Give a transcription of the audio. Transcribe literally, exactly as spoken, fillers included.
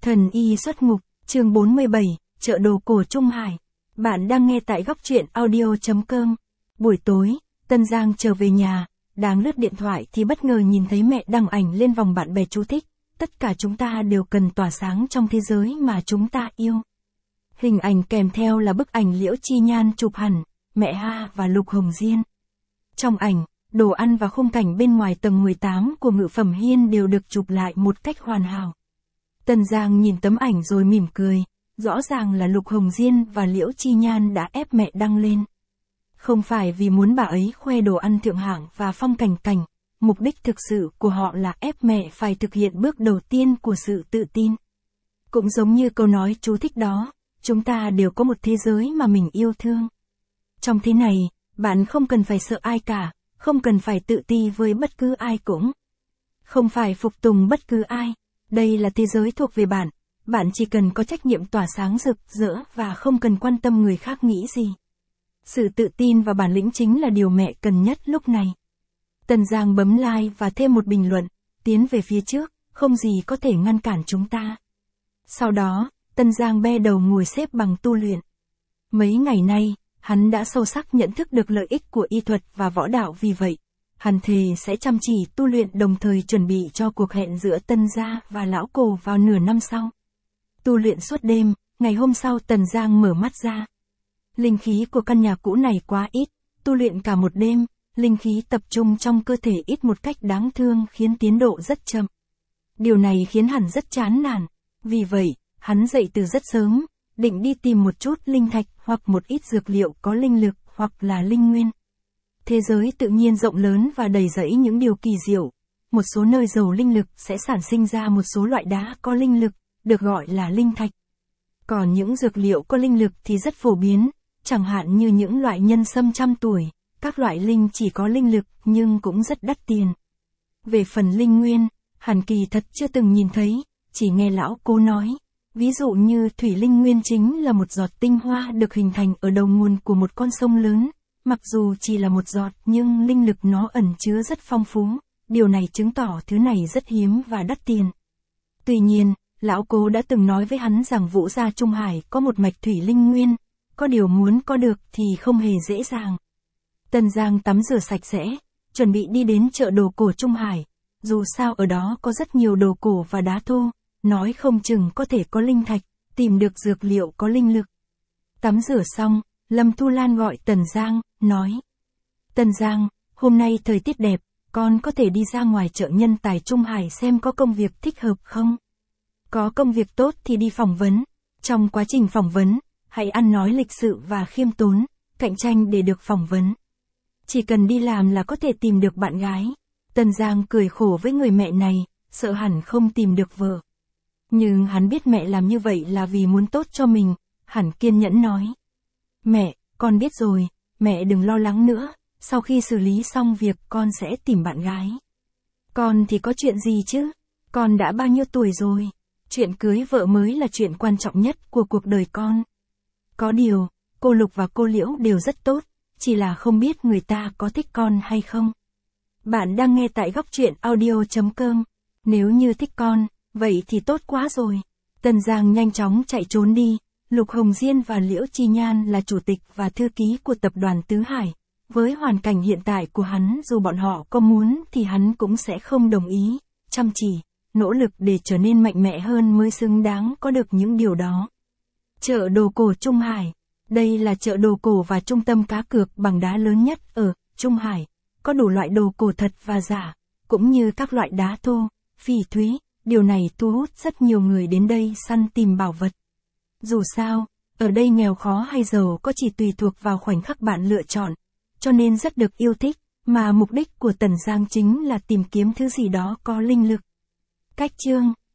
Thần y xuất ngục, chương bốn mươi bảy, chợ đồ cổ Trung Hải. Bạn đang nghe tại góc truyện audio chấm com. Buổi tối, Tân Giang trở về nhà, đang lướt điện thoại thì bất ngờ nhìn thấy mẹ đăng ảnh lên vòng bạn bè chú thích. Tất cả chúng ta đều cần tỏa sáng trong thế giới mà chúng ta yêu. Hình ảnh kèm theo là bức ảnh Liễu Chi Nhan chụp hẳn, mẹ Ha và Lục Hồng Diên. Trong ảnh, đồ ăn và khung cảnh bên ngoài tầng mười tám của Ngự Phẩm Hiên đều được chụp lại một cách hoàn hảo. Tân Giang nhìn tấm ảnh rồi mỉm cười, rõ ràng là Lục Hồng Diên và Liễu Chi Nhan đã ép mẹ đăng lên. Không phải vì muốn bà ấy khoe đồ ăn thượng hạng và phong cảnh cảnh, mục đích thực sự của họ là ép mẹ phải thực hiện bước đầu tiên của sự tự tin. Cũng giống như câu nói chú thích đó, chúng ta đều có một thế giới mà mình yêu thương. Trong thế này, bạn không cần phải sợ ai cả, không cần phải tự ti với bất cứ ai cũng. Không phải phục tùng bất cứ ai. Đây là thế giới thuộc về bạn, bạn chỉ cần có trách nhiệm tỏa sáng rực rỡ và không cần quan tâm người khác nghĩ gì. Sự tự tin và bản lĩnh chính là điều mẹ cần nhất lúc này. Tân Giang bấm like và thêm một bình luận, tiến về phía trước, không gì có thể ngăn cản chúng ta. Sau đó, Tân Giang be đầu ngồi xếp bằng tu luyện. Mấy ngày nay, hắn đã sâu sắc nhận thức được lợi ích của y thuật và võ đạo, vì vậy, hắn thề sẽ chăm chỉ tu luyện đồng thời chuẩn bị cho cuộc hẹn giữa Tân gia và lão Cổ vào nửa năm sau. Tu luyện suốt đêm, ngày hôm sau Tân Giang mở mắt ra. Linh khí của căn nhà cũ này quá ít, tu luyện cả một đêm, linh khí tập trung trong cơ thể ít một cách đáng thương khiến tiến độ rất chậm. Điều này khiến hắn rất chán nản, vì vậy, hắn dậy từ rất sớm, định đi tìm một chút linh thạch hoặc một ít dược liệu có linh lực hoặc là linh nguyên. Thế giới tự nhiên rộng lớn và đầy rẫy những điều kỳ diệu. Một số nơi giàu linh lực sẽ sản sinh ra một số loại đá có linh lực, được gọi là linh thạch. Còn những dược liệu có linh lực thì rất phổ biến, chẳng hạn như những loại nhân sâm trăm tuổi, các loại linh chỉ có linh lực nhưng cũng rất đắt tiền. Về phần linh nguyên, hắn kỳ thật chưa từng nhìn thấy, chỉ nghe lão Cố nói. Ví dụ như thủy linh nguyên chính là một giọt tinh hoa được hình thành ở đầu nguồn của một con sông lớn. Mặc dù chỉ là một giọt nhưng linh lực nó ẩn chứa rất phong phú, điều này chứng tỏ thứ này rất hiếm và đắt tiền. Tuy nhiên, lão Cố đã từng nói với hắn rằng Vũ gia Trung Hải có một mạch thủy linh nguyên, có điều muốn có được thì không hề dễ dàng. Tân Giang tắm rửa sạch sẽ, chuẩn bị đi đến chợ đồ cổ Trung Hải, dù sao ở đó có rất nhiều đồ cổ và đá thô, nói không chừng có thể có linh thạch, tìm được dược liệu có linh lực. Tắm rửa xong, Lâm Thu Lan gọi Tần Giang, nói. Tần Giang, hôm nay thời tiết đẹp, con có thể đi ra ngoài chợ nhân tài Trung Hải xem có công việc thích hợp không? Có công việc tốt thì đi phỏng vấn. Trong quá trình phỏng vấn, hãy ăn nói lịch sự và khiêm tốn, cạnh tranh để được phỏng vấn. Chỉ cần đi làm là có thể tìm được bạn gái. Tần Giang cười khổ với người mẹ này, sợ hẳn không tìm được vợ. Nhưng hắn biết mẹ làm như vậy là vì muốn tốt cho mình, hắn kiên nhẫn nói. Mẹ, con biết rồi, mẹ đừng lo lắng nữa, sau khi xử lý xong việc con sẽ tìm bạn gái. Con thì có chuyện gì chứ, con đã bao nhiêu tuổi rồi, chuyện cưới vợ mới là chuyện quan trọng nhất của cuộc đời con. Có điều, cô Lục và cô Liễu đều rất tốt, chỉ là không biết người ta có thích con hay không. Bạn đang nghe tại góc truyện audio chấm com, nếu như thích con, vậy thì tốt quá rồi. Tần Giang nhanh chóng chạy trốn đi. Lục Hồng Diên và Liễu Chi Nhan là chủ tịch và thư ký của tập đoàn Tứ Hải. Với hoàn cảnh hiện tại của hắn, dù bọn họ có muốn thì hắn cũng sẽ không đồng ý. Chăm chỉ, nỗ lực để trở nên mạnh mẽ hơn mới xứng đáng có được những điều đó. Chợ đồ cổ Trung Hải. Đây là chợ đồ cổ và trung tâm cá cược bằng đá lớn nhất ở Trung Hải. Có đủ loại đồ cổ thật và giả, cũng như các loại đá thô, phỉ thúy. Điều này thu hút rất nhiều người đến đây săn tìm bảo vật. Dù sao, ở đây nghèo khó hay giàu có chỉ tùy thuộc vào khoảnh khắc bạn lựa chọn, cho nên rất được yêu thích, mà mục đích của Tần Giang chính là tìm kiếm thứ gì đó có linh lực. Cách chương